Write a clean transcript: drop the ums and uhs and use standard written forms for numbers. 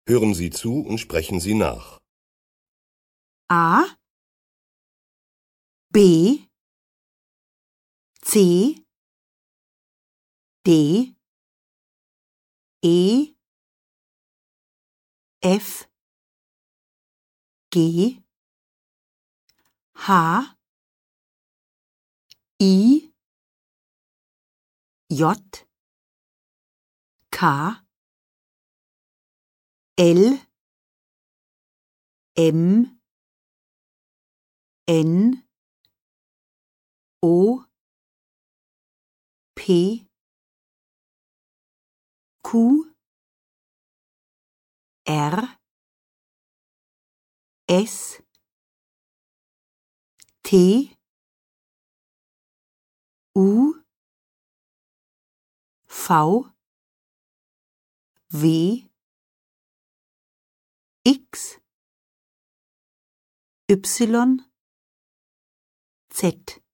Hören Sie zu und sprechen Sie nach. A, B, C, D, E, F, G, H, I, J, K, L, M, N, O, P, Q, R, S, T, U, V, W, X, Y, Z.